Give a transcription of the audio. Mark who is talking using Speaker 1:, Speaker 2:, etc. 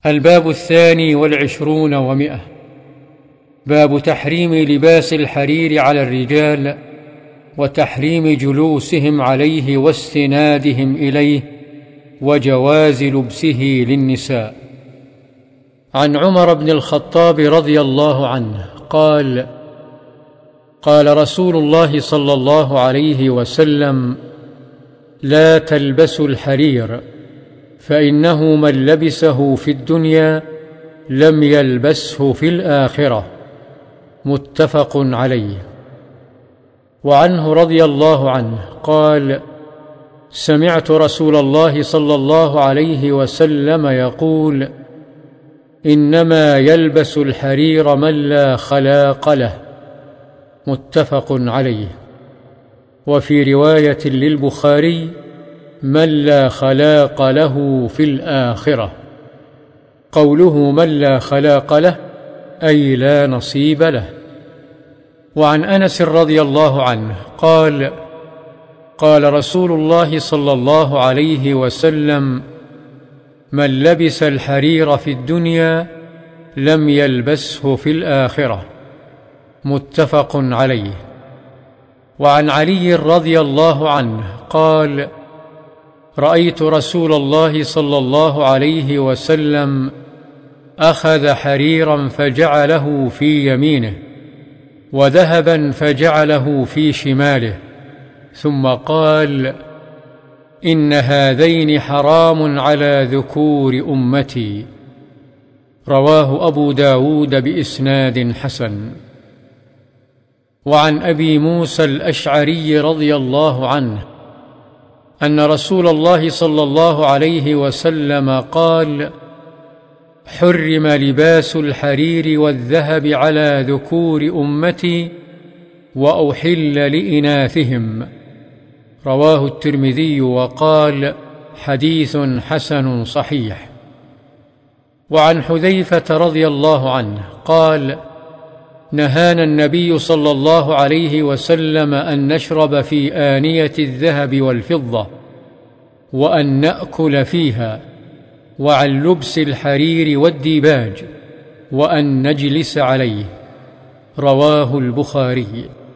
Speaker 1: الباب 22 باب تحريم لباس الحرير على الرجال وتحريم جلوسهم عليه واستنادهم إليه وجواز لبسه للنساء. عن عمر بن الخطاب رضي الله عنه قال: قال رسول الله صلى الله عليه وسلم: لا تلبسوا الحرير، فإنه من لبسه في الدنيا لم يلبسه في الآخرة. متفق عليه. وعنه رضي الله عنه قال: سمعت رسول الله صلى الله عليه وسلم يقول: إنما يلبس الحرير من لا خلاق له. متفق عليه. وفي رواية للبخاري: من لا خلاق له في الآخرة. قوله من لا خلاق له أي لا نصيب له. وعن أنس رضي الله عنه قال: قال رسول الله صلى الله عليه وسلم: من لبس الحرير في الدنيا لم يلبسه في الآخرة. متفق عليه. وعن علي رضي الله عنه قال: رأيت رسول الله صلى الله عليه وسلم أخذ حريرا فجعله في يمينه، وذهبا فجعله في شماله، ثم قال: إن هذين حرام على ذكور أمتي. رواه أبو داود بإسناد حسن. وعن أبي موسى الأشعري رضي الله عنه أن رسول الله صلى الله عليه وسلم قال: حرم لباس الحرير والذهب على ذكور أمتي وأحل لإناثهم. رواه الترمذي وقال: حديث حسن صحيح. وعن حذيفة رضي الله عنه قال: نهانا النبي صلى الله عليه وسلم أن نشرب في آنية الذهب والفضة، وأن نأكل فيها، وعن لبس الحرير والديباج، وأن نجلس عليه. رواه البخاري.